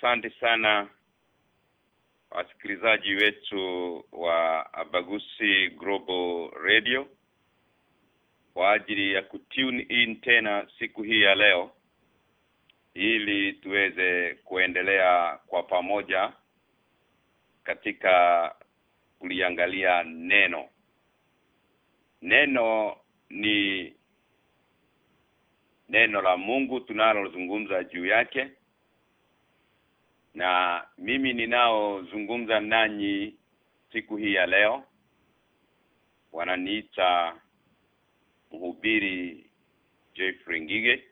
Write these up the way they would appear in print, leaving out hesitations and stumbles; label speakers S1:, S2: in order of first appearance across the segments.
S1: Asante sana wasikilizaji wetu wa Abagusi Global Radio kwa ajili ya kutune in tena siku hii ya leo ili tuweze kuendelea kwa pamoja katika kuliangalia neno. Neno ni neno la Mungu tunalozungumza juu yake. Na mimi ninaozungumza nanyi siku hii ya leo wananiita mhubiri Jeffrey Ngige,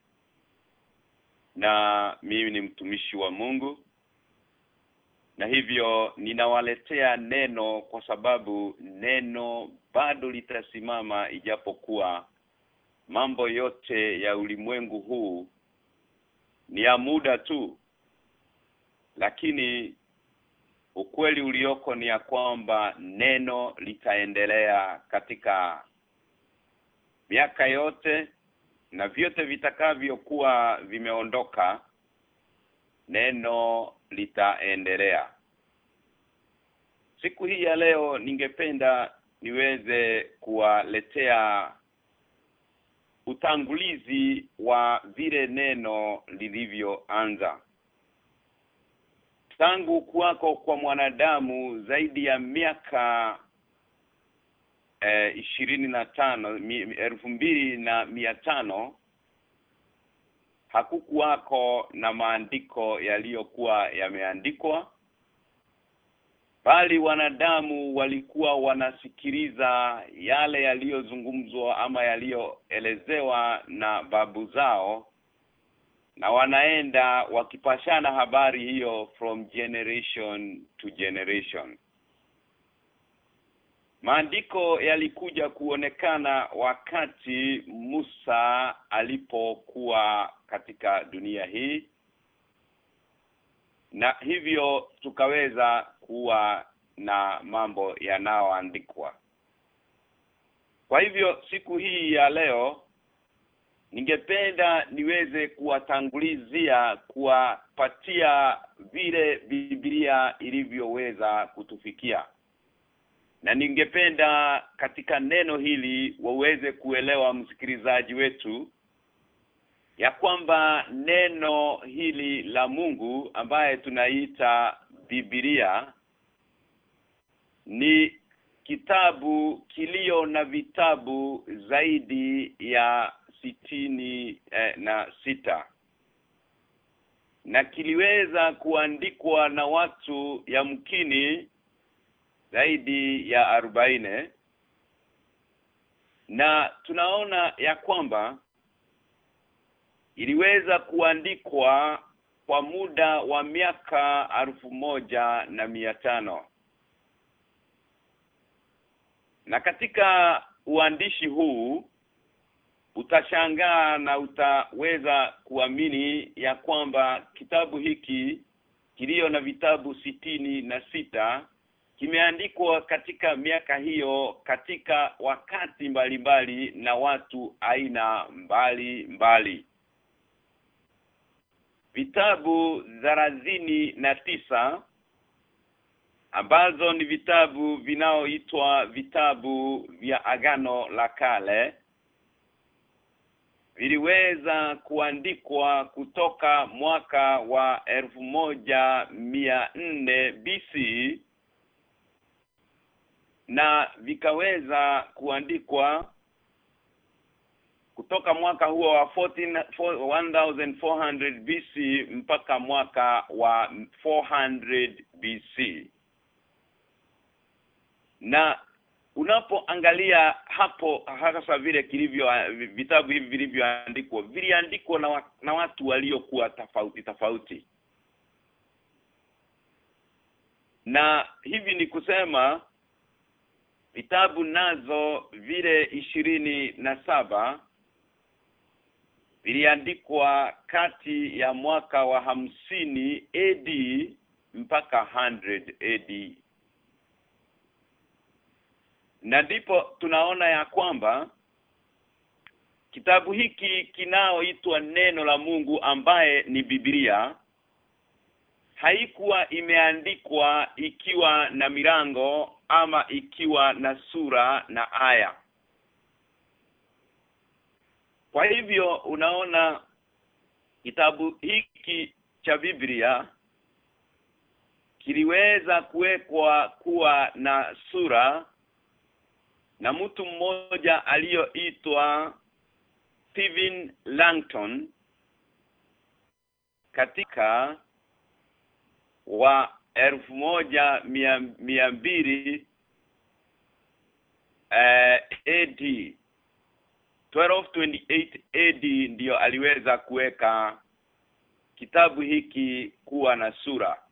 S1: na mimi ni mtumishi wa Mungu, na hivyo ninawaletea neno kwa sababu neno bado litasimama ijapokuwa mambo yote ya ulimwengu huu ni ya muda tu. Lakini ukweli ulioko ni ya kwamba neno litaendelea katika miaka yote, na vyote vitakavyokuwa vimeondoka neno litaendelea. Siku hii ya leo ningependa niweze kuwaletea utangulizi wa vile neno lilivyoanza. Tangu kuwako kwa mwanadamu zaidi ya miaka 25,500 hakukuwako na maandiko yaliyokuwa yameandikwa, bali wanadamu walikuwa wanasikiliza yale yaliyozungumzwa ama yaliyoelezewa na babu zao, na wanaenda wakipashana habari hiyo from generation to generation. Maandiko yalikuja kuonekana wakati Musa alipokuwa katika dunia hii, na hivyo tukaweza kuwa na mambo yanayoandikwa. Kwa hivyo siku hii ya leo ningependa niweze kuwatangulizia kuwapatia vile Biblia ilivyoweza kutufikia. Na ningependa katika neno hili waweze kuelewa msikilizaji wetu ya kwamba neno hili la Mungu ambaye tunaita Biblia ni kitabu kilio na vitabu zaidi ya 66, na kiliweza kuandikwa na watu yamkini zaidi ya 40, na tunaona ya kwamba iliweza kuandikwa kwa muda wa miaka 1500. Na katika uandishi huu utashangaa na utaweza kuamini ya kwamba kitabu hiki kilio na vitabu 66 kimeandikwa katika miaka hiyo, katika wakati mbalimbali na watu aina mbalimbali. Vitabu 39 ambazo ni vitabu vinaoitwa vitabu vya Agano la Kale viliweza kuandikwa kutoka mwaka wa 1400 BC, na vikaweza kuandikwa kutoka mwaka huo wa 1400 BC mpaka mwaka wa 400 BC. Na unapoangalia hapo hasa vile vitabu hivi viliandikwa na watu waliokuwa tofauti. Na hivi ni kusema vitabu nazo vile 27 viliandikwa kati ya mwaka wa 50 AD mpaka 100 AD. Na ndipo tunaona ya kwamba kitabu hiki kinaoitwa neno la Mungu ambaye ni Biblia haikuwa imeandikwa ikiwa na milango ama ikiwa na sura na aya. Kwa hivyo unaona kitabu hiki cha Biblia kiliweza kuwekwa kuwa na sura na mtu mmoja aliyoitwa Stephen Langton katika wa 1200 AD 1228 AD ndio aliweza kuweka kitabu hiki kuwa na sura.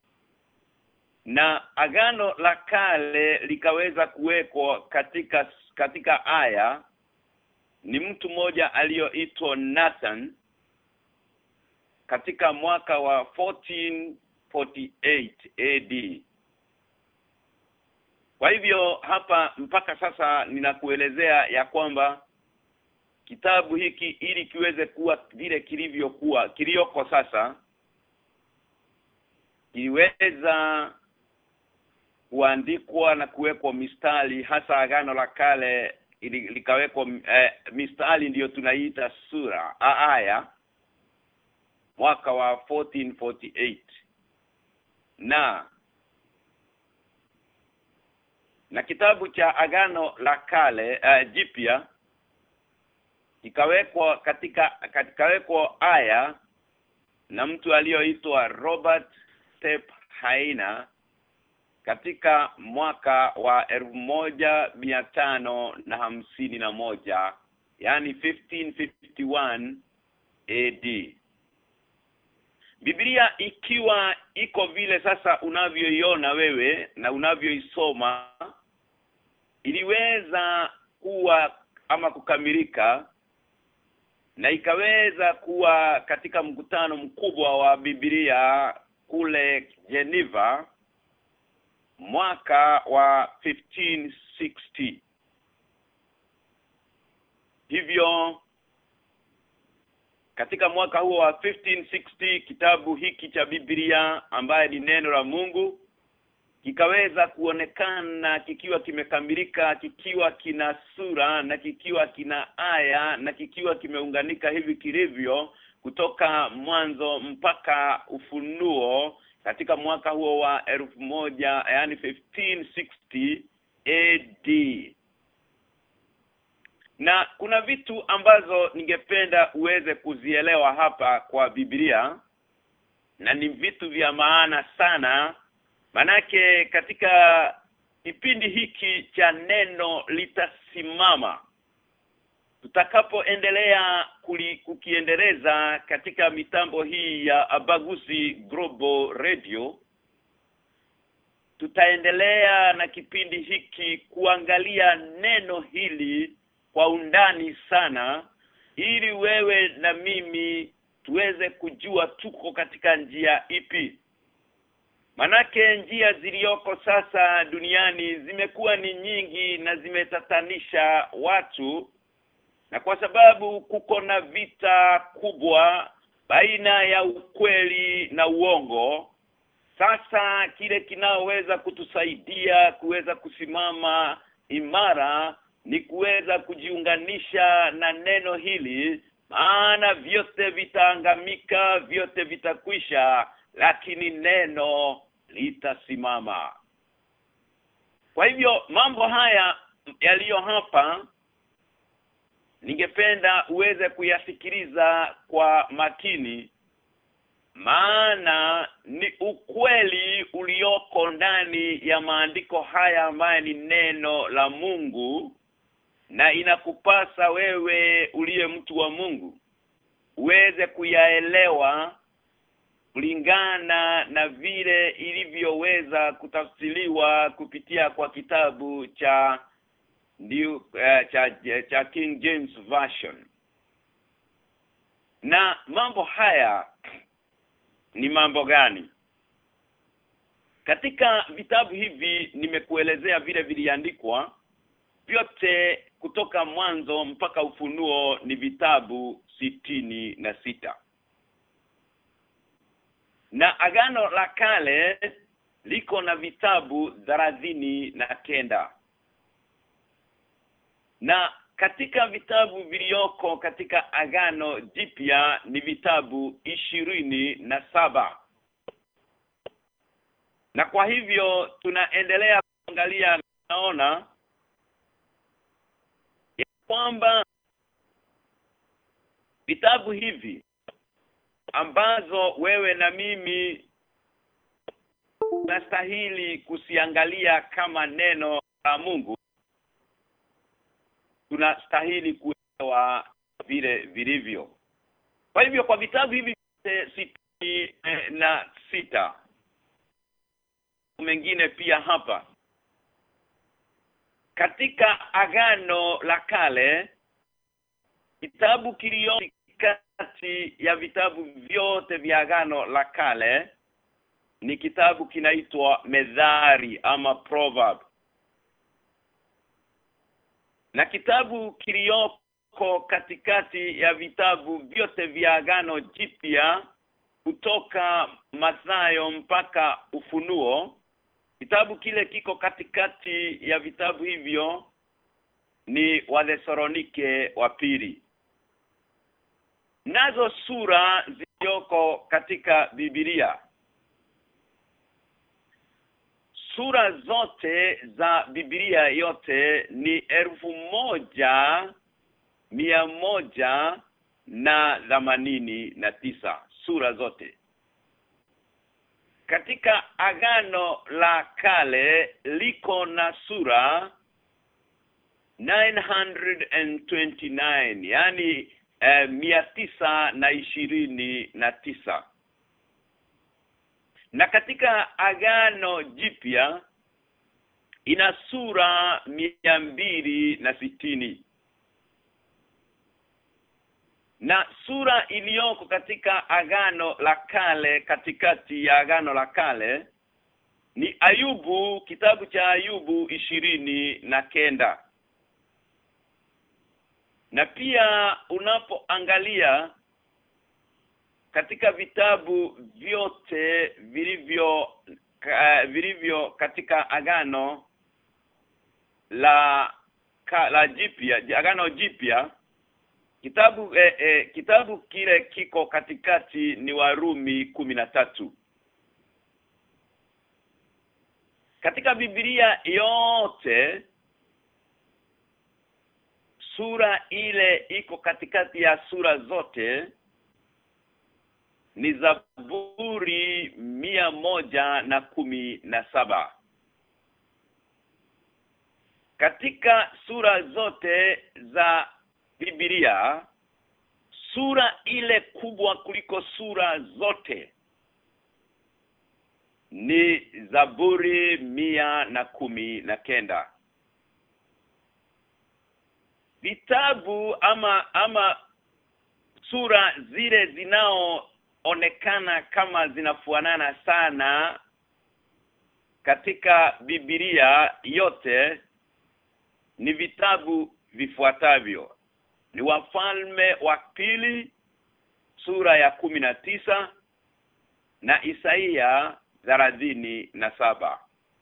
S1: Na Agano la Kale likaweza kuwekwa katika aya ni mtu mmoja aliyoitwa Nathan katika mwaka wa 1448 AD. Kwa hivyo hapa mpaka sasa ninakuelezea ya kwamba kitabu hiki ili kiweze kuwa vile kilioko sasa kiweza kuandikwa na kuwekwa mistari, hasa Agano la Kale likawekwa mistari ndiyo tunaita sura aya mwaka wa 1448 na kitabu cha Agano la Kale jipya kikawekwa kikawekwa aya na mtu aliyoitwa Robert Step Haina katika mwaka wa 1551 yani 1551 AD. Biblia ikiwa iko vile sasa unavyoiona wewe na unavyoisoma iliweza kuwa ama kukamilika na ikaweza kuwa katika mkutano mkubwa wa Biblia kule Geneva mwaka wa 1560. Hivyo katika mwaka huo wa 1560 kitabu hiki cha Biblia ambaye ni neno la Mungu kikaweza kuonekana kikiwa kimekamilika, kikiwa kina sura na kikiwa kina aya na kikiwa kimeunganika hivi kilivyo kutoka mwanzo mpaka Ufunuo katika mwaka huo wa 1000 yani 1560 AD. Na kuna vitu ambazo ningependa uweze kuzielewa hapa kwa Biblia na ni vitu vya maana sana, manake katika kipindi hiki cha neno litasimama tutakapoendelea kukiendeleza katika mitambo hii ya Abaguzi Global Radio. Tutaendelea na kipindi hiki kuangalia neno hili kwa undani sana ili wewe na mimi tuweze kujua tuko katika njia ipi. Manake njia zilioko sasa duniani zimekuwa ni nyingi na zimetatanisha watu, na kwa sababu kuko na vita kubwa baina ya ukweli na uongo, sasa kile kinaoweza kutusaidia kuweza kusimama imara ni kuweza kujiunganisha na neno hili, maana vyote vitaangamika, vyote vitakwisha, lakini neno litasimama. Kwa hivyo mambo haya yaliyo hapa ningependa uweze kuyasikiliza kwa makini, maana ni ukweli ulioko ndani ya maandiko haya ambaye ni neno la Mungu, na inakupasa wewe uliye mtu wa Mungu uweze kuyaelewa kulingana na vile ilivyoweza kutafsiriwa kupitia kwa kitabu cha cha King James Version. Na mambo haya ni mambo gani? Katika vitabu hivi nimekuelezea vile viliandikwa, vyote kutoka mwanzo mpaka Ufunuo ni vitabu 66. Na Agano la Kale liko na vitabu 39. Na katika vitabu vilioko katika Agano Jipya ni vitabu 27. Na kwa hivyo tunaendelea kuangalia, naona ya kwamba vitabu hivi ambazo wewe na mimi tunastahili kusiangalia kama neno la Mungu, tunastahili kuelewa vile vilivyo. Kwa hivyo kwa vitabu hivi 66 mengine pia hapa katika Agano la Kale, kitabu kilio kati ya vitabu vyote vya Agano la Kale ni kitabu kinaitwa Methali ama Proverb. Na kitabu kilioko katikati ya vitabu vyote vya Agano Jipya kutoka Mathayo mpaka Ufunuo, kitabu kile kiko katikati ya vitabu hivyo ni Wathesalonike wa pili. Nazo sura zilioko katika Biblia, sura zote za Biblia yote ni 1189 sura zote. Katika Agano la Kale liko na sura 929, yani 929. Na katika Agano Jipya ina sura 260. Na sura iliyoko katika Agano la Kale, katikati ya Agano la Kale ni Ayubu, kitabu cha Ayubu 29. Na pia unapoangalia katika vitabu vyote vilivyo katika Agano la Jipya, Agano Jipya, kitabu kile kiko katikati ni Warumi 13. Katika Biblia yote sura ile iko katikati ya sura zote ni Zaburi 117. Katika sura zote za Biblia, sura ile kubwa kuliko sura zote ni Zaburi 119. Vitabu ama sura zile zinaoonekana kama zinafuanana sana katika Biblia yote ni vitabu vifuatavyo. Ni Wafalme wa Pili sura ya 19 na Isaia 37.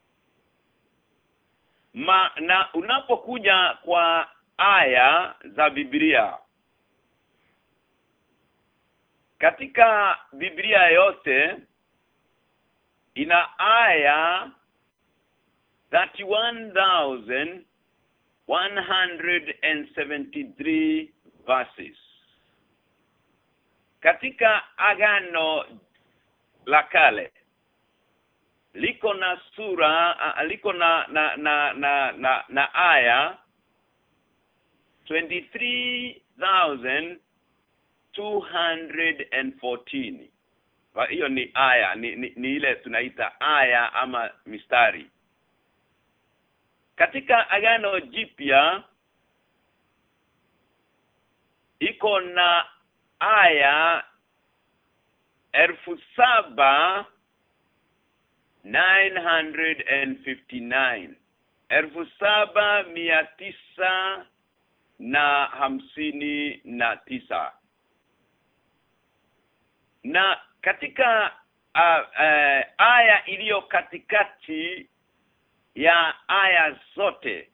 S1: Na unapokuja kwa aya za Biblia, katika Biblia yote ina aya 31,173 verses. Katika Agano la Kale liko na sura liko na aya 23,214. Hiyo ni aya ni ile tunaita aya ama mistari. Katika Agano Jipya iko na aya 7,959. 7,959. Na katika aya iliyo katikati ya aya zote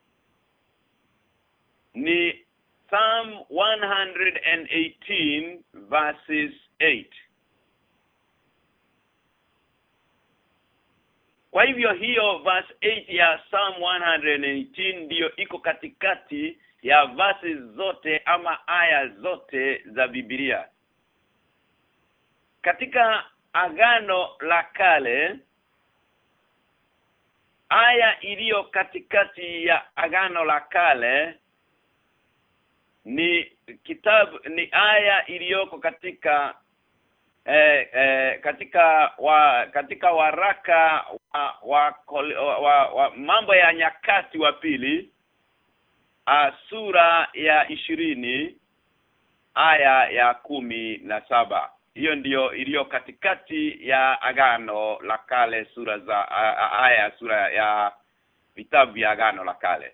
S1: ni Psalm 118 verses 8. Kwa hivyo hiyo verse 8 ya Psalm 118 ndiyo iko katikati ya verses zote ama aya zote za Biblia. Katika Agano la Kale, aya iliyo katikati ya Agano la Kale ni aya iliyoko katika katika waraka wa Mambo ya Nyakati wa pili, sura ya 20 aya ya 17. Hiyo ndiyo iliyo katikati ya Agano la Kale, sura ya vitabu vya Agano la Kale.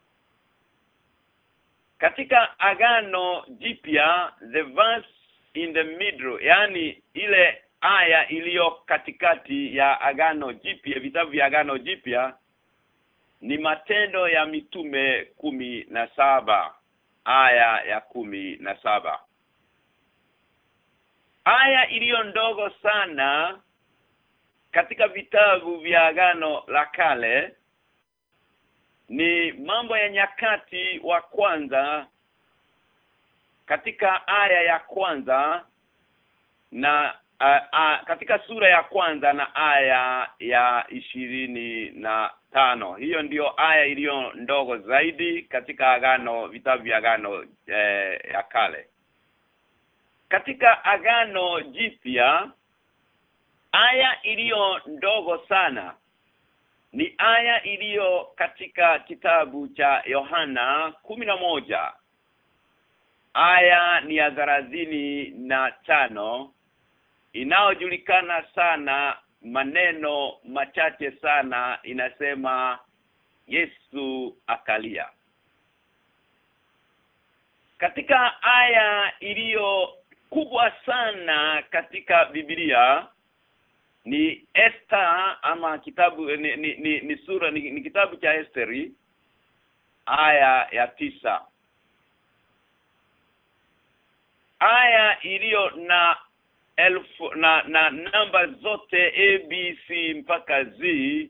S1: Katika Agano Jipya, the verse in the middle, yani ile aya iliyo katikati ya Agano Jipya, vitabu vya Agano Jipya, ni Matendo ya Mitume 17 aya ya 17. Aya iliyo ndogo sana katika vitabu vya Agano la Kale ni Mambo ya Nyakati wa kwanza katika aya ya kwanza na katika sura ya kwanza na aya ya 25. Hiyo ndiyo aya iliyo ndogo zaidi katika vitabu vya Agano ya Kale. Katika Agano Jipya, aya iliyo ndogo sana ni aya iliyo katika kitabu cha Yohana 11. Aya ni ya 35, inayojulikana sana, maneno machache sana, inasema Yesu akalia. Katika aya iliyo kubwa sana katika Biblia ni Esther, ama kitabu ni sura ni kitabu cha Esteri, aya ya 9. Aya iliyo na namba zote A, B, C mpaka Z,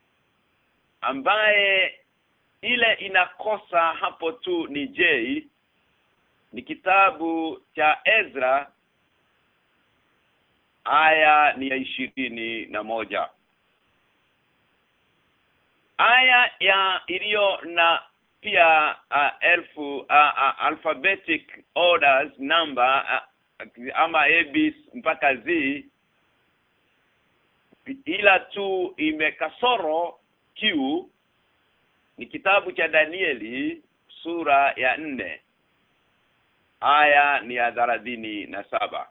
S1: ambaye ile inakosa hapo tu ni J, ni kitabu cha Ezra, aya ni ya 21. Aya ya iliyo na pia alphabetic orders number, ama A, B mpaka Z, ila tu imekasoro Q, ni kitabu cha Danieli sura ya 4, aya ni ya 37.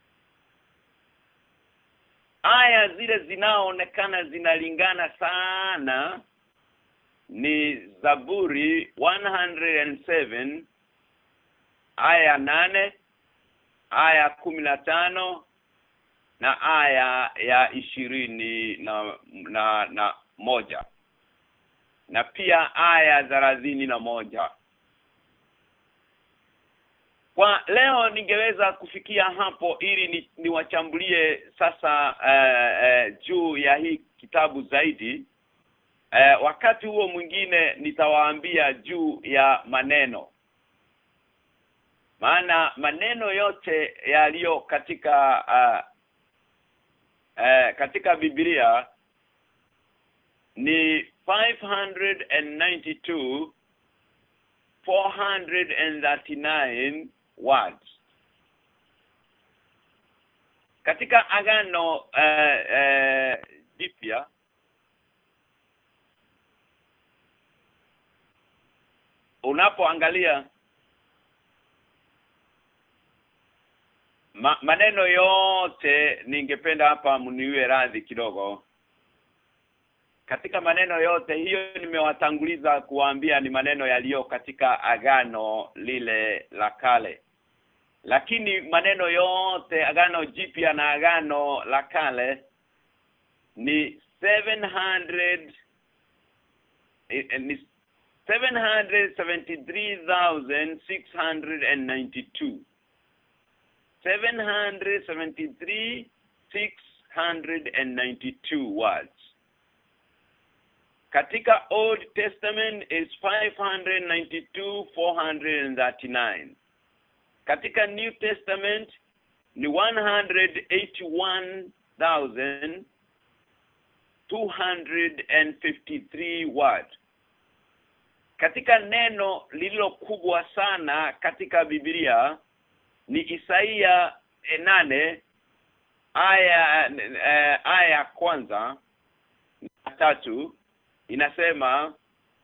S1: Aya zile zinaonekana zinalingana sana ni Zaburi 107 aya 8, aya 15 na aya ya 21, na pia aya 31. Kwa leo ningeweza kufikia hapo ili niwachambulie sasa juu ya hii kitabu zaidi. Wakati huo mwingine nitawaambia juu ya maneno. Maana maneno yote yaliyo katika Biblia ni 439 words. Katika Agano Jipya unapoangalia maneno yote, ningependa hapa mniwe radhi kidogo. Katika maneno yote hiyo nimewatanguliza kuambia ni maneno yaliyo katika Agano lile la Kale. lakini maneno yote Agano Jipya na Agano la Kale ni 773,692 773,692 words. Katika Old Testament is 592,439. Katika New Testament ni 181,253 words. Katika neno lililo kubwa sana katika Biblia ni Isaia 8 aya kwanza na 3 inasema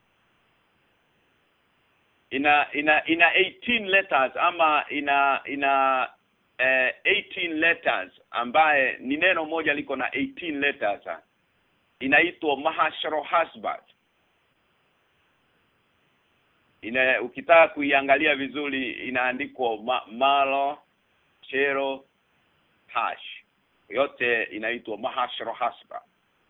S1: ina 18 letters ama ina 18 letters ambaye ni neno moja liko na 18 letters. Inaitwa Mahashrohasbat. Ukitaka kuiangalia vizuri inaandikwa Malo Chero Hash. Yote inaitwa Mahashrohasbat.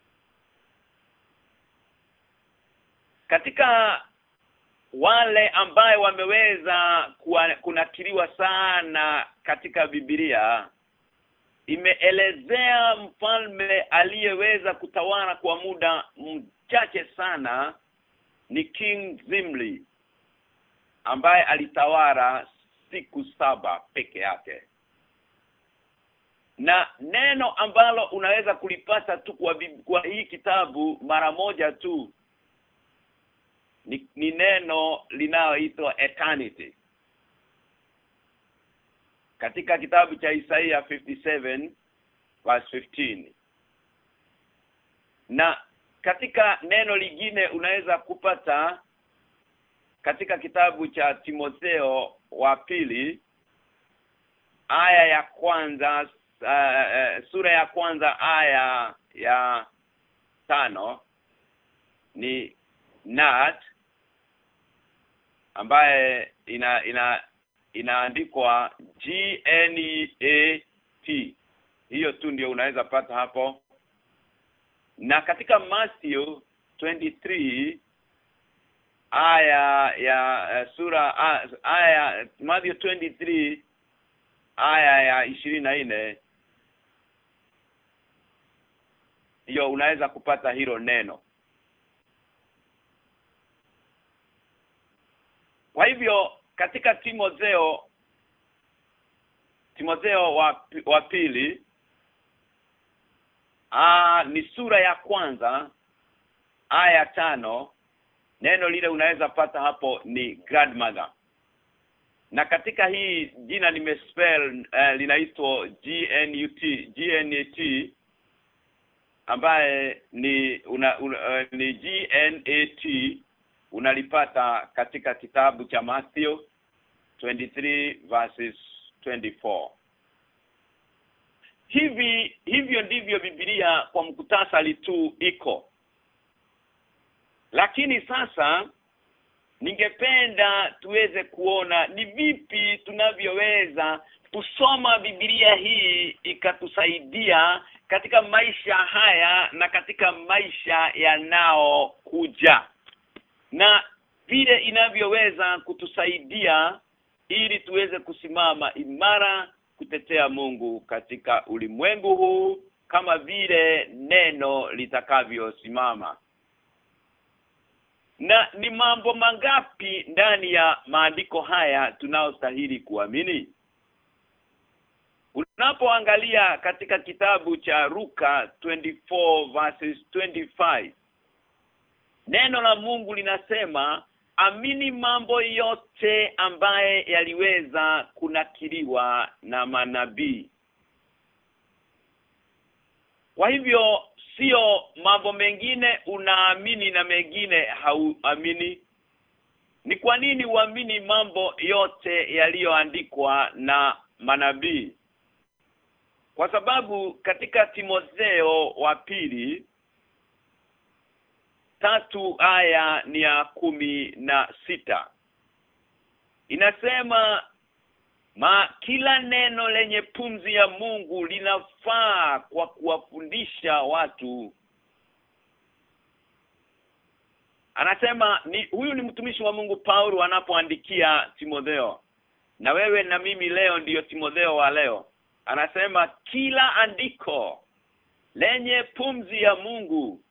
S1: Katika wale ambaye wameweza kunakiliwa sana katika Biblia, imeelezea mfalme aliyeweza kutawala kwa muda mchache sana ni King Zimri, ambaye alitawala siku 7 peke yake. Na neno ambalo unaweza kulipata tu kwa hii kitabu mara moja tu ni neno linaloitwa eternity. Katika kitabu cha Isaia 57 verse 15. Na katika neno lingine unaweza kupata katika kitabu cha Timotheo wa pili aya ya kwanza, sura ya kwanza aya ya 5 ni Nat, ambaye inaandikwa GNEAT. Hiyo tu ndio unaweza pata hapo. Na katika Matthew 23 aya ya Matthew 23 aya ya 24, hiyo unaweza kupata hilo neno. Kwa hivyo katika Timotheo wa pili ni sura ya kwanza aya 5, neno lile unaweza pata hapo ni grandmother. Na katika hii jina nimespell linaitwa GNAT, ambaye ni ni GNAT, unalipata katika kitabu cha Matthew 23 verses 24. Hivyo ndivyo Biblia kwa mkutasari tu iko. Lakini sasa ningependa tuweze kuona ni vipi tunavyoweza kusoma Biblia hii ikatusaidia katika maisha haya na katika maisha yanao kuja. Na vile inavyoweza kutusaidia ili tuweze kusimama imara kutetea Mungu katika ulimwengu huu kama vile neno litakavyosimama. Na ni mambo mangapi ndani ya maandiko haya tunaostahili kuamini? Unapoangalia katika kitabu cha Luka 24 verses 25, neno la Mungu linasema amini mambo yote ambaye yaliweza kunakiliwa na manabii. Kwa hivyo sio mambo mengine unaamini na mengine hauamini. Ni kwa nini uamini mambo yote yaliyoandikwa na manabii? Kwa sababu katika Timotheo wa pili 3 aya ni ya 16 inasema Kila neno lenye pumzi ya Mungu linafaa kwa kuwafundisha watu. Anasema huyu ni mtumishi wa Mungu Paulo anapoandikia Timotheo. Na wewe na mimi leo ndiyo Timotheo wa leo. Anasema kila andiko lenye pumzi ya Mungu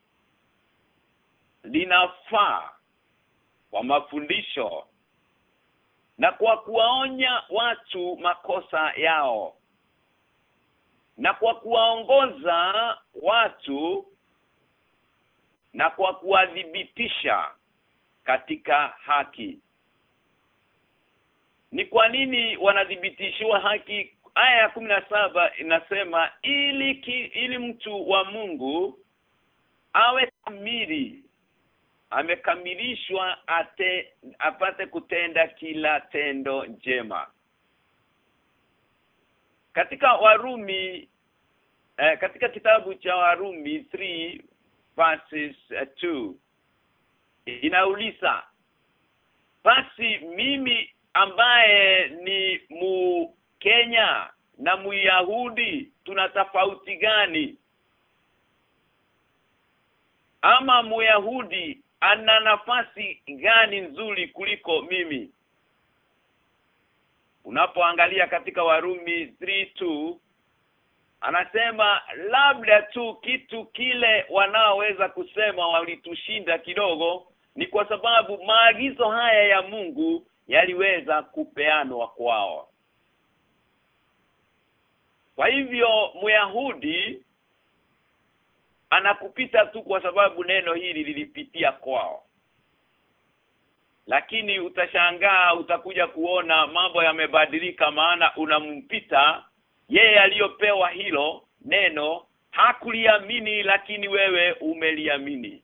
S1: linafaa kwa mafundisho na kwa kuwaonya watu makosa yao na kwa kuwaongoza watu na kwa kuwadhibitisha katika haki. Ni kwa nini wanadhibitishwa haki? Aya ya 17 inasema ili mtu wa Mungu awe kamili, amekamilishwa apate kutenda kila tendo njema. Katika Warumi katika kitabu cha Warumi 3 verses 2 inauliza, basi mimi ambaye ni Mkenya na Myahudi tuna tofauti gani? Ama Myahudi ana nafasi gani nzuri kuliko mimi? Unapoangalia katika Warumi 3:2 anasema labda tu kitu kile wanaoweza kusema walitushinda kidogo ni kwa sababu maagizo haya ya Mungu yaliweza kupeanwa kwao. Kwa hivyo Myahudi anakupita tu kwa sababu neno hili lilipitia kwao. Lakini utashangaa, utakuja kuona mambo yamebadilika, maana unampita yeye aliyopewa hilo neno hakuliamini, lakini wewe umeliamini.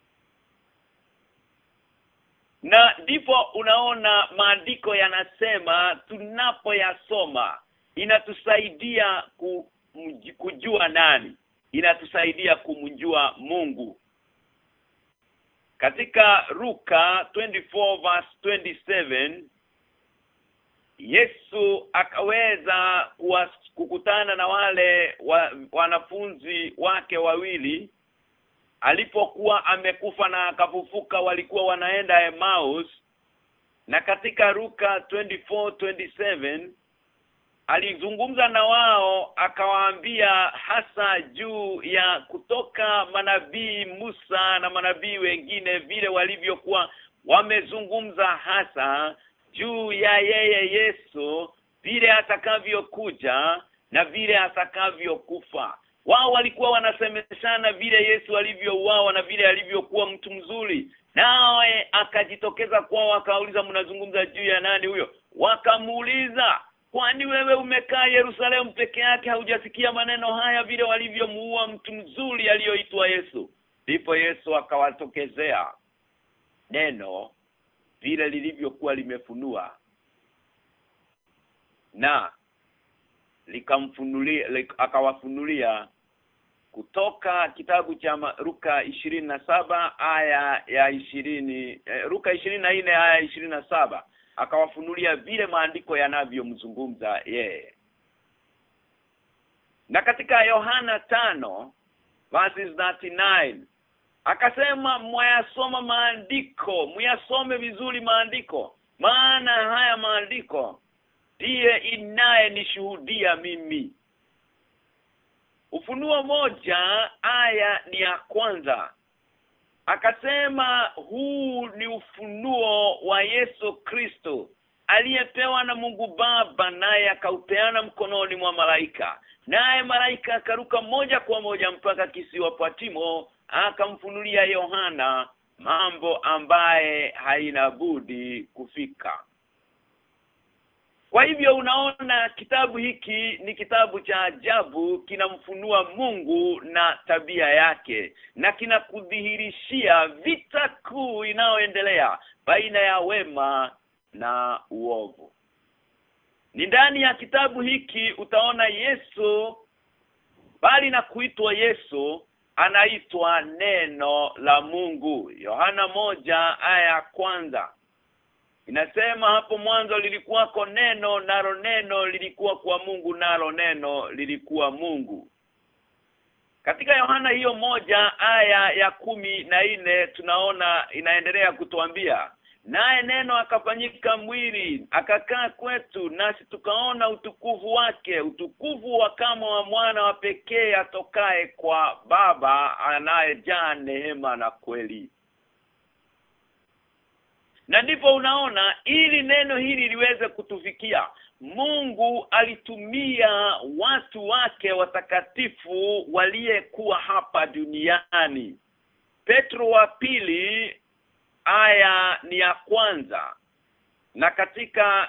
S1: Na ndipo unaona maandiko yanasema tunapoyasoma inatusaidia kujua nani, inatusaidia kumjua Mungu. Katika Luka 24 verse 27 Yesu akaweza kukutana na wale wanafunzi wake wawili alipokuwa amekufa na akafufuka. Walikuwa wanaenda Emmaus, na katika Luka 24:27 alizungumza na wao akawaambia hasa juu ya kutoka manabii Musa na manabii wengine vile walivyokuwa wamezungumza hasa juu ya yeye Yesu, vile atakavyokuja na vile atakavyokufa. Wao walikuwa wanasemeshana vile Yesu alivyouawa na vile alivyokuwa mtu mzuri. Naye akajitokeza kwao akauliza, mnazungumza juu ya nani huyo? Wakamuuliza, kwani wewe umekaa Yerusalemu peke yake haujasikia maneno haya vile walivyomuua mtu mzuri aliyoitwa Yesu? Ndipo Yesu akawatokezea neno vile lilivyokuwa limefunua na akawafunulia kutoka kitabu cha Luka 27 aya ya 20 Luka 24 aya 27 akawafunulia vile maandiko yanavyomzungumza yeye. Na katika Yohana 5 verses 39 akasema, mwayasoma maandiko, myasome vizuri maandiko, maana haya maandiko ndiye inayenishuhudia mimi. Ufunuo 1 aya ni ya kwanza akasema, huu ni ufunuo wa Yesu Kristo aliyepewa na Mungu Baba, naye akaupeana mkononi mwa malaika, naye malaika akaruka moja kwa moja mpaka kisiwa Patimo akamfunulia Yohana mambo ambaye haina budi kufika. Kwa hivyo unaona kitabu hiki ni kitabu cha ajabu, kinamfunua Mungu na tabia yake, na kinakudhihirishia vita kuu inayoendelea baina ya wema na uovu. Ni ndani ya kitabu hiki utaona Yesu, bali na kuitwa Yesu, anaitwa neno la Mungu. Yohana 1 aya ya kwanza Inasema hapo mwanzo lilikuwako neno, nalo neno lilikuwa kwa Mungu, nalo neno lilikuwa Mungu. Katika Yohana hiyo 1:14 tunaona inaendelea kutuambia, naye neno akafanyika mwili, akakaa kwetu, nasi tukaona utukufu wake, utukufu wa kama wa mwana wa pekee atokaye kwa Baba, anayejaa neema na kweli. Na ndipo unaona ili neno hili liweze kutufikia, Mungu alitumia watu wake watakatifu waliyekuwa hapa duniani. Petro wa pili aya ni ya 1. Na katika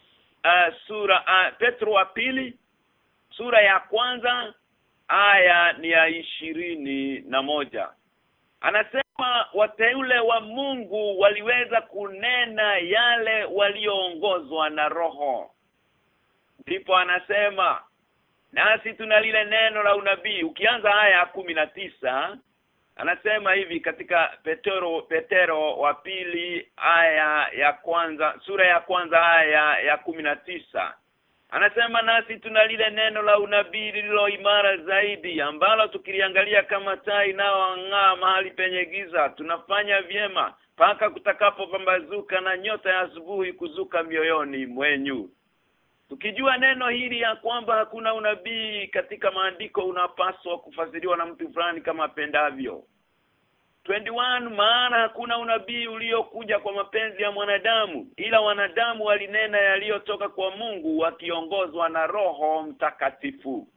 S1: Petro wa pili sura ya 1 aya ni ya 21. Anasema wateule wa Mungu waliweza kunena yale walioongozwa na Roho. Ndipo anasema nasi tuna lile neno la unabii. Ukianza aya ya 19 anasema hivi katika Petro wa pili aya ya 1, sura ya 1 aya ya 19. Anasema nasi tuna lile neno la unabii lililo imara zaidi, ambalo tukiliangalia kama taa inayong'aa mahali penye giza, tunafanya vyema mpaka kutakapopambazuka na nyota ya asubuhi kuzuka mioyoni mwenyu. Tukijua neno hili ya kwamba hakuna unabii katika maandiko unapaswa kufasiriwa na mtu fulani kama apendavyo. 21 maana hakuna unabii uliokuja kwa mapenzi ya mwanadamu, ila wanadamu walinena yaliyotoka kwa Mungu wakiongozwa na Roho Mtakatifu.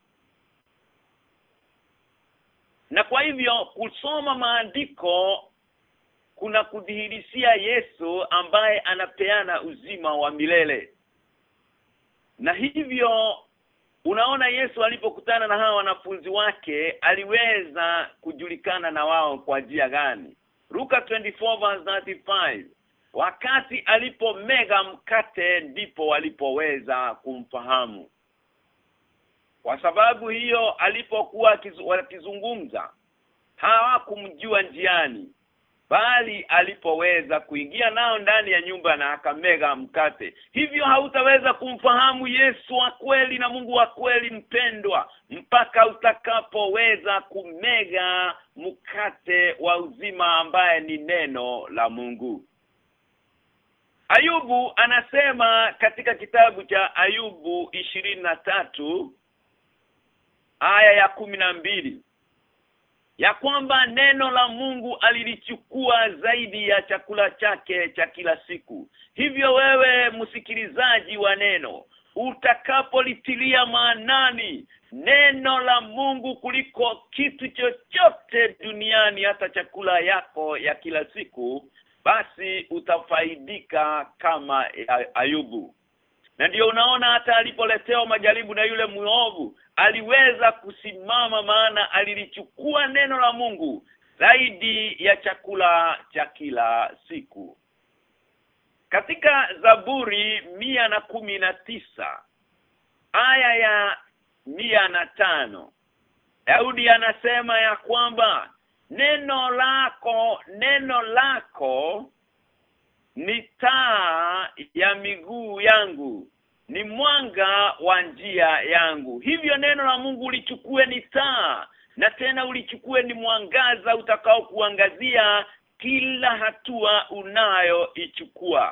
S1: Na kwa hivyo kusoma maandiko kuna kudhihirishia Yesu ambaye anapeana uzima wa milele. Na hivyo unaona Yesu alipokutana na hawa wanafunzi wake aliweza kujulikana na wao kwa njia gani? Luka 24:35. Wakati alipomega mkate ndipo walipoweza kumfahamu. Kwa sababu hiyo alipokuwa wakizungumza hawakumjua njiani, bali alipoweza kuingia nao ndani ya nyumba na akamega mkate. Hivyo hautaweza kumfahamu Yesu wa kweli na Mungu wa kweli mpendwa mpaka utakapoweza kumega mkate wa uzima ambaye ni neno la Mungu. Ayubu anasema katika kitabu cha Ayubu 23 aya ya 12 ya kwamba neno la Mungu alilichukua zaidi ya chakula chake cha kila siku. Hivyo wewe msikilizaji wa neno, utakapolitilia maanani neno la Mungu kuliko kitu chochote duniani, hata chakula yako ya kila siku, basi utafaidika kama Ayubu. Na ndio unaona hata alipoletewa majaribu na yule muovu aliweza kusimama, maana alilichukua neno la Mungu zaidi ya chakula cha kila siku. Katika Zaburi 119 aya ya 105 Daudi anasema ya kwamba neno lako ni taa ya miguu yangu, ni mwanga wa njia yangu. Hivyo neno la Mungu ulichukue ni taa, na tena ulichukue ni mwangaza utakao kuangazia kila hatua unayoichukua.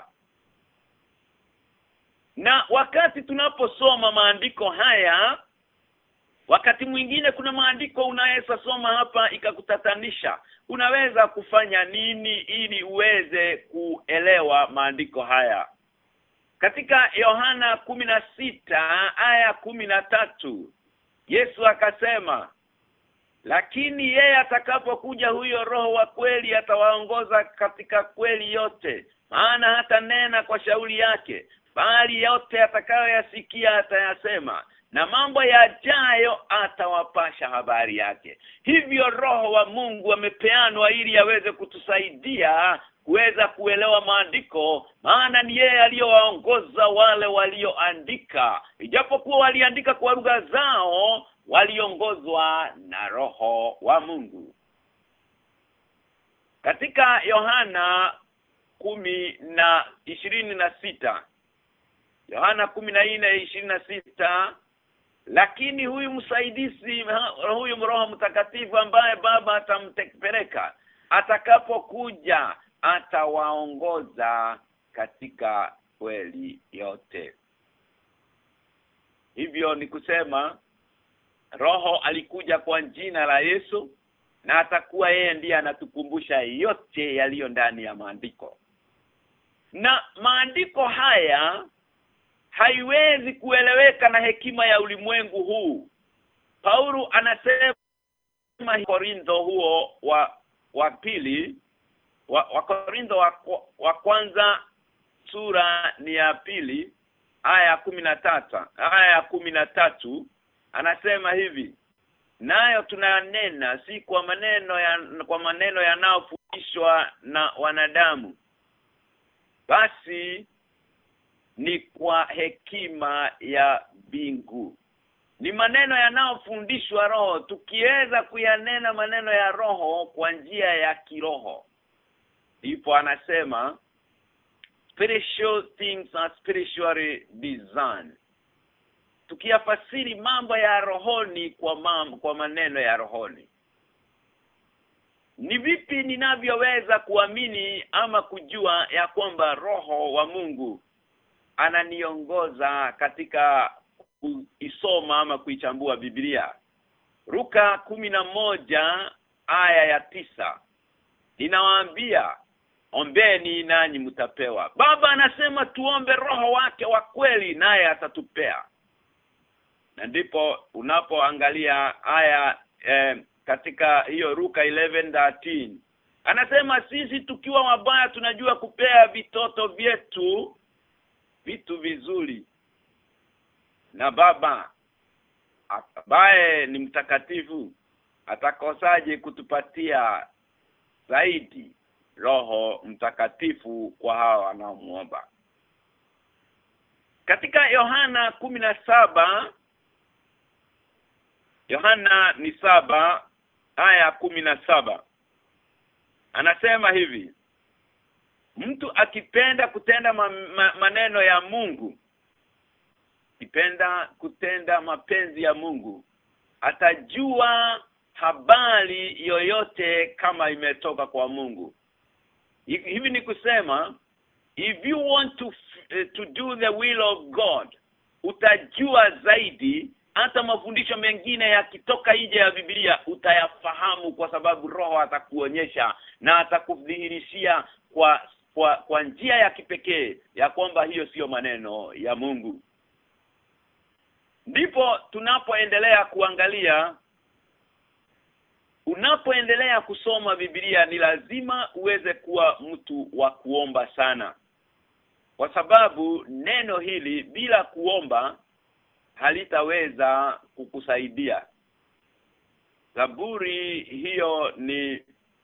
S1: Na wakati tunaposoma maandiko haya, wakati mwingine kuna maandiko unaweza soma hapa ikakutatanisha. Unaweza kufanya nini ili uweze kuelewa maandiko haya? Katika Yohana 16 aya 13 Yesu akasema, lakini yeye atakapokuja huyo Roho wa kweli atawaongoza katika kweli yote, maana hata nena kwa shauri yake, bali yote atakayoyasikia atayasema, na mambo yajayo atawapasha habari yake. Hivyo Roho wa Mungu amepeanwa ili aweze kutusaidia kuweza kuelewa maandiko, maana ni yeye aliyowaongoza wale walioandika. Ijapokuwa waliandika kwa lugha zao, waliongozwa na Roho wa Mungu. Katika Yohana 10:26. Yohana 14:26. Lakini huyu msaidizi, huyu Roho Mtakatifu ambaye Baba atampeleka, atakapokuja atawaongoza katika kweli yote. Hivyo ni kusema Roho alikuja kwa jina la Yesu, na atakuwa yeye ndiye anatukumbusha yote yaliyo ndani ya maandiko. Na maandiko haya haiwezi kueleweka na hekima ya ulimwengu huu. Paulo anasema Korintho huo wa pili, wa Korintho wa kwanza sura ni ya pili aya 13 anasema hivi: nayo tunanena si kwa maneno yanayofundishwa na wanadamu, basi ni kwa hekima ya mbingu. Ni maneno yanayofundishwa Roho, tukiweza kuyanena maneno ya Roho kwa njia ya kiroho. Ndipo anasema spiritual things are spiritually designed. Tukiyafasiri mambo ya rohoni kwa maneno ya rohoni. Ni vipi ninavyoweza kuamini ama kujua ya kwamba Roho wa Mungu ananiongoza katika kuisoma ama kuichambua Biblia? Luka 11 aya ya 9. Ninawaambia, ombeni nanyi mtapewa. Baba anasema tuombe Roho wake wa kweli, naye atatupea. Na ndipo unapoangalia aya katika hiyo Luka 11:13, anasema sisi tukiwa wabaya tunajua kupea vitoto vyetu vitu vizuri, na Baba ambaye ni mtakatifu atakosaje kutupatia zaidi Roho Mtakatifu kwa hawa wanaomuomba. Katika Yohana 17, Yohana ni 7 aya 17, anasema hivi: mtu akipenda kutenda maneno ya Mungu, akipenda kutenda mapenzi ya Mungu, atajua habari yoyote kama imetoka kwa Mungu. Hivi ni kusema, if you want to do the will of God, utajua zaidi. Hata mafundisho mengine yakitoka nje ya Biblia utayafahamu, kwa sababu Roho atakuonyesha na atakudhihirishia kwa njia ya kipekee ya kwamba hiyo sio maneno ya Mungu. Ndipo tunapoendelea kuangalia, unapoendelea kusoma Biblia ni lazima uweze kuwa mtu wa kuomba sana, kwa sababu neno hili bila kuomba halitaweza kukusaidia. Zaburi hiyo ni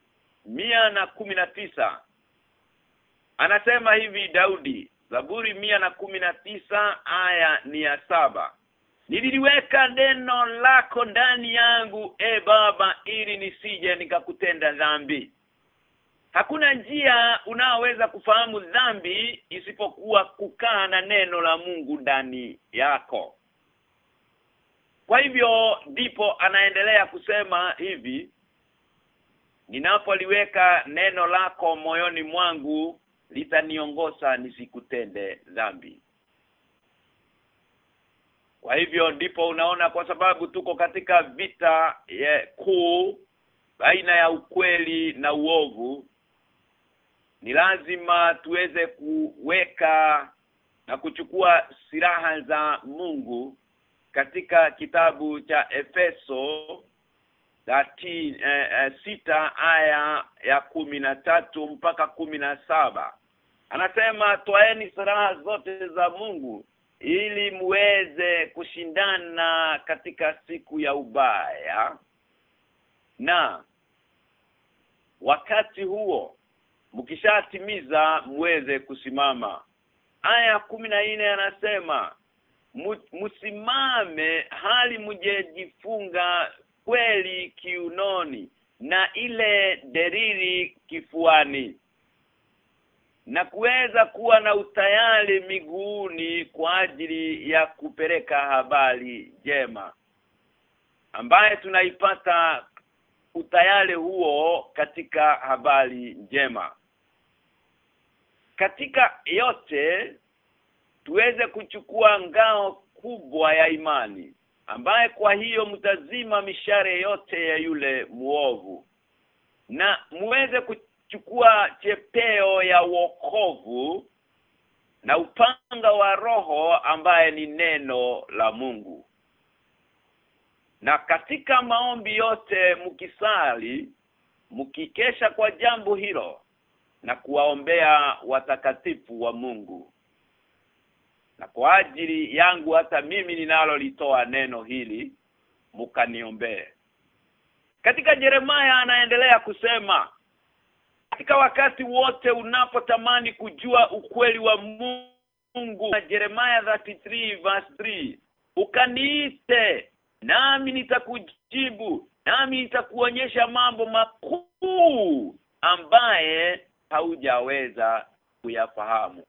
S1: 119. Anasema hivi Daudi, Zaburi 119 aya ni ya 7. Nililiweka neno lako ndani yangu, Baba, ili nisije nikakutenda dhambi. Hakuna njia unaoweza kufahamu dhambi isipokuwa kukaa na neno la Mungu ndani yako. Kwa hivyo ndipo anaendelea kusema hivi: ninapoliweka neno lako moyoni mwangu, litaniongoza nisikutende dhambi. Kwa hivyo ndipo unaona, kwa sababu tuko katika vita kuu baina ya ukweli na uovu, ni lazima tuweze kuweka na kuchukua silaha za Mungu. Katika kitabu cha Efeso 6 aya ya 13 mpaka 17, anasema toeni silaha zote za Mungu ili muweze kushindana katika siku ya ubaya, na wakati huo mkishatimiza muweze kusimama. Aya 14 anasema msimame hali mjejifunga kweli kiunoni na ile deriri kifuani. na kuweza kuwa na utayari miguuni kwa ajili ya kupeleka habari njema, ambaye tunaipata utayari huo katika habari njema. Katika yote tuweze kuchukua ngao kubwa ya imani, ambaye kwa hiyo mtazima mishare yote ya yule muovu, na muweze kuchukua chepeo ya wokovu na upanga wa Roho ambaye ni neno la Mungu. Na katika maombi yote mkisali, mkikesha kwa jambo hilo na kuwaombea watakatifu wa Mungu. Na kwa ajili yangu hata mimi ninalolitoa neno hili, mkaniombee. Katika Yeremia anaendelea kusema, katika wakati wote unapotamani kujua ukweli wa Mungu, Yeremia 33 verse 3, ukaniite nami nitakujibu, nami nitakuonyesha mambo makuu ambaye haujaweza kuyafahamu.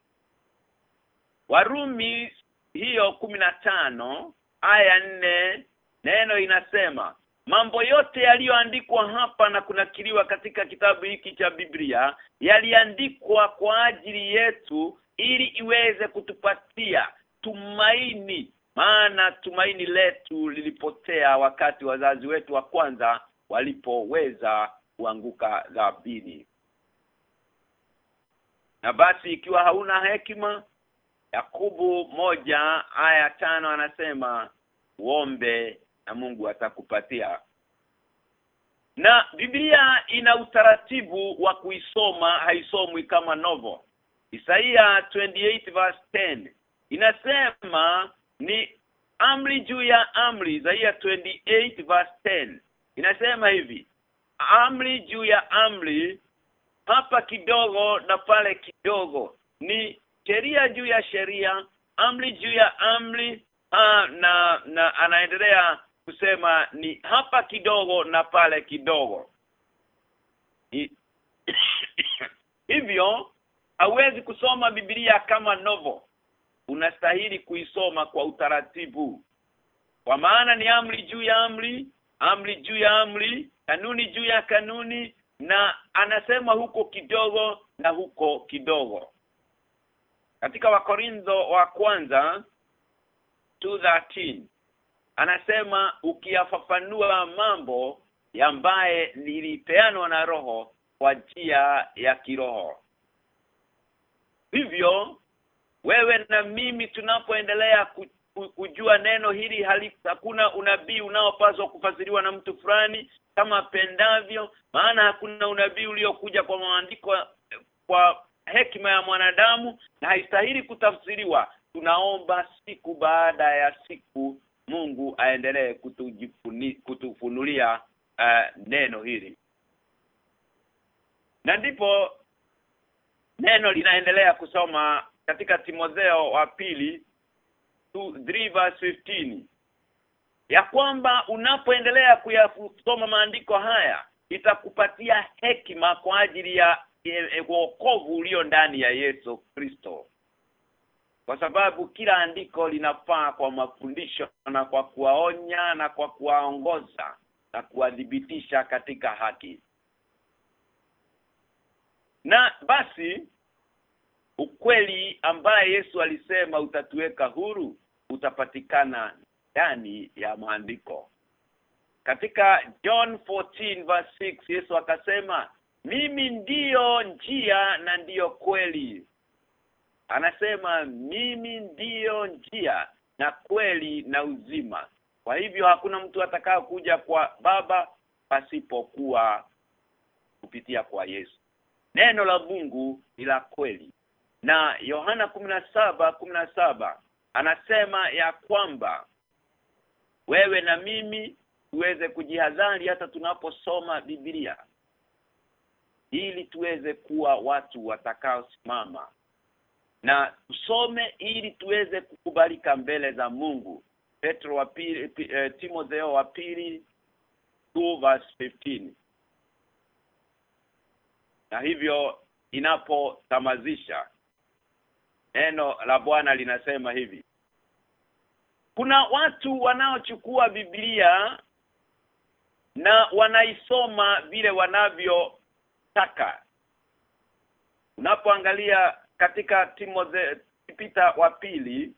S1: Warumi hiyo 15 aya 4 neno inasema, mambo yote yaliyoandikwa hapa na kunakiliwa katika kitabu hiki cha Biblia yaliandikwa kwa ajili yetu ili iweze kutupatia tumaini, maana tumaini letu lilipotea wakati wazazi wetu wa kwanza walipoweza kuanguka dhambini. Na basi ikiwa hauna hekima, Yakobo 1 aya 5 anasema uombe na Mungu atakupatia. Na Biblia ina utaratibu wa kuisoma, haisomwi kama novel. Isaia 28 verse 10 inasema ni amri juu ya amri. Isaia 28 verse 10 inasema hivi, amri juu ya amri, hapa kidogo na pale kidogo, ni sheria juu ya sheria, amri juu ya amri, na anaendelea kusema ni hapa kidogo na pale kidogo. Hivyo hauwezi kusoma Biblia kama novel. Unastahili kuisoma kwa utaratibu, kwa maana ni amri juu ya amri, amri juu ya amri, kanuni juu ya kanuni, na anasema huko kidogo na huko kidogo. Katika Wakorintho wa kwanza 2:13 anasema, ukiyafafanua mambo ambaye nilipeanwa na Roho kwa njia ya kiroho. Hivyo wewe na mimi tunapoendelea kujua neno hili, hakuna unabii unaopaswa kufasiriwa na mtu fulani kama pendavyo, maana hakuna unabii uliokuja kwa maandiko kwa hekima ya mwanadamu na haistahili kutafsiriwa. Tunaomba siku baada ya siku Mungu aendelee kutufunulia neno hili. Na ndipo neno linaendelea kusoma katika Timotheo wa pili 3 verse 15, ya kwamba unapoendelea kuyasoma maandiko haya itakupatia hekima kwa ajili ya wokovu ulio ndani ya Yesu Kristo. Kwa sababu kila andiko linafaa kwa mafundisho na kwa kuwaonya na kwa kuwaongoza na kuwadhibitisha katika haki. Na basi ukweli ambaye Yesu alisema utatuweka huru utapatikana ndani ya maandiko. Katika John 14 verse 6 Yesu akasema, mimi ndiyo njia na ndiyo kweli. Anasema mimi ndiyo njia na kweli na uzima. Kwa hivyo hakuna mtu atakao kuja kwa Baba pasipokuwa kupitia kwa Yesu. Neno la Mungu ni la kweli. Na Yohana 17:17 anasema ya kwamba wewe na mimi tuweze kujihadhari hata tunaposoma Biblia, ili tuweze kuwa watu watakao simama na tusome ili tuweze kukubalika mbele za Mungu. Petro wa pili, Timotheo wa pili 2 verse 15. Na hivyo inapotamazisha. Neno la Bwana linasema hivi: kuna watu wanaochukua Biblia na wanaisoma vile wanavyotaka. Unapoangalia katika Peter wa pili,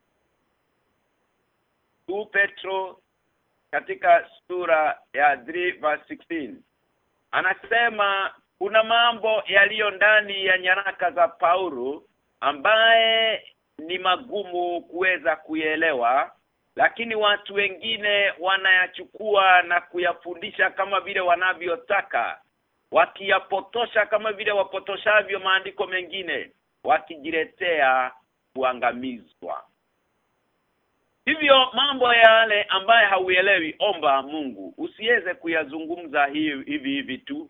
S1: 2 Petro katika sura ya 3 verse 16, anasema kuna mambo yaliyo ndani ya nyaraka za Paulo ambaye ni magumu kuweza kuelewa, lakini watu wengine wanayachukua na kuyafundisha kama vile wanavyotaka, wakiyapotosha kama vile wapotoshavyo maandiko mengine, wakijiletea kuangamizwa. Hivyo mambo yale ambaye hauelewi, omba Mungu usiweze kuyazungumza hivi tu.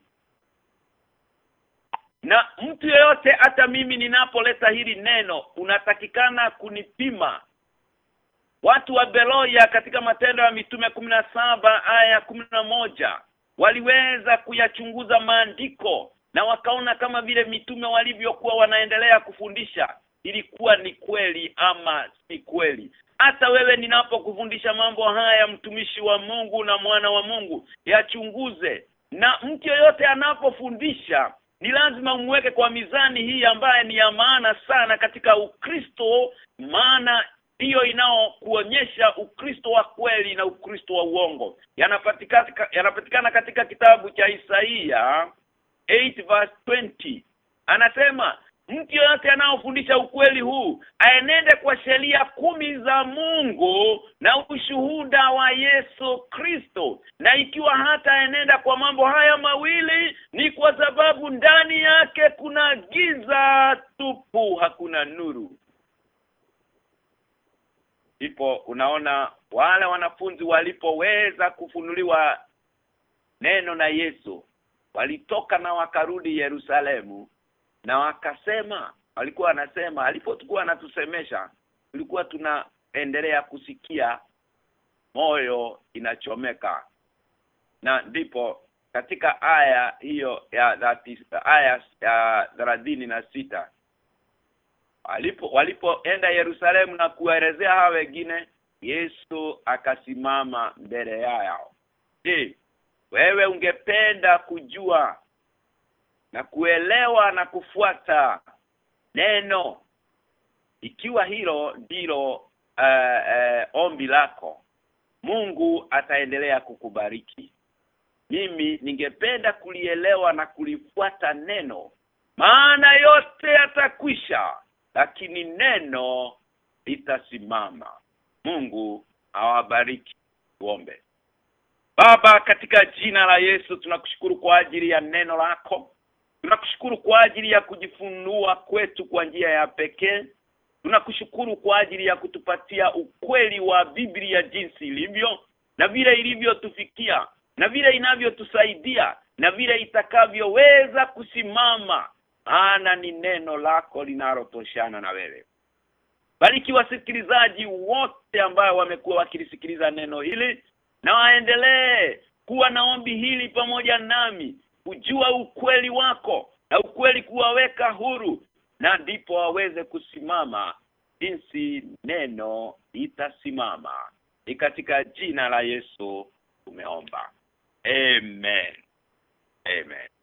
S1: Na mtu yeyote, hata mimi ninapoleta hili neno, unatakikana kunipima. Watu wa Beroya katika Matendo ya Mitume 17 aya 11 waliweza kuyachunguza maandiko na wakaona kama vile mitume walivyokuwa wanaendelea kufundisha ilikuwa ni kweli ama si kweli. Hata wewe ninapokufundisha mambo haya, mtumishi wa Mungu na mwana wa Mungu, yachunguze. Na mtu yeyote anapofundisha ni lazima umweke kwa mizani hii ambaye ni ya maana sana katika Ukristo, maana hiyo inaokuonyesha Ukristo wa kweli na Ukristo wa uongo. Yanapatikana katika kitabu cha Isaia 8 verse 20. Anasema mtu yote anaofundisha ukweli huu aenende kwa sheria 10 za Mungu na ushuhuda wa Yesu Kristo. Na ikiwa hata enenda kwa mambo haya mawili, ni kwa sababu ndani yake kuna giza tupu, hakuna nuru. Ipo unaona wale wanafunzi walipoweza kufunuliwa neno na Yesu, walitoka na wakarudi Yerusalemu, na wakasema, walikuwa wanasema, alipokuwa anatusemesha tulikuwa tunaendelea kusikia, moyo inachomeka. Na ndipo katika aya hiyo ya aya ya 36, walipoenda Yerusalemu na kuelezea hao wengine, Yesu akasimama mbele yao. Wewe ungependa kujua na kuelewa na kufuata neno? Ikiwa hilo ndilo ombi lako, Mungu ataendelea kukubariki. Mimi ningependa kulielewa na kulifuata neno, maana yote yatakwisha, lakini neno litasimama. Mungu awabariki. Tuombe. Baba, katika jina la Yesu tunakushukuru kwa ajili ya neno lako. Tunakushukuru kwa ajili ya kujifunua kwetu kwa njia ya pekee. Tunakushukuru kwa ajili ya kutupatia ukweli wa Biblia jinsi ilivyo, na vile ilivyotufikia, na vile inavyotusaidia, na vile itakavyoweza kusimama. Maana ni neno lako linalotoshana na wewe. Bariki wasikilizaji wote ambao wamekuwa wakilisikiliza neno hili, na waendelee kuwa na ombi hili pamoja nami, kujua ukweli wako na ukweli kuwaweka huru, na ndipo waweze kusimama jinsi neno itasimama. Ni katika jina la Yesu tumeomba. Amen. Amen.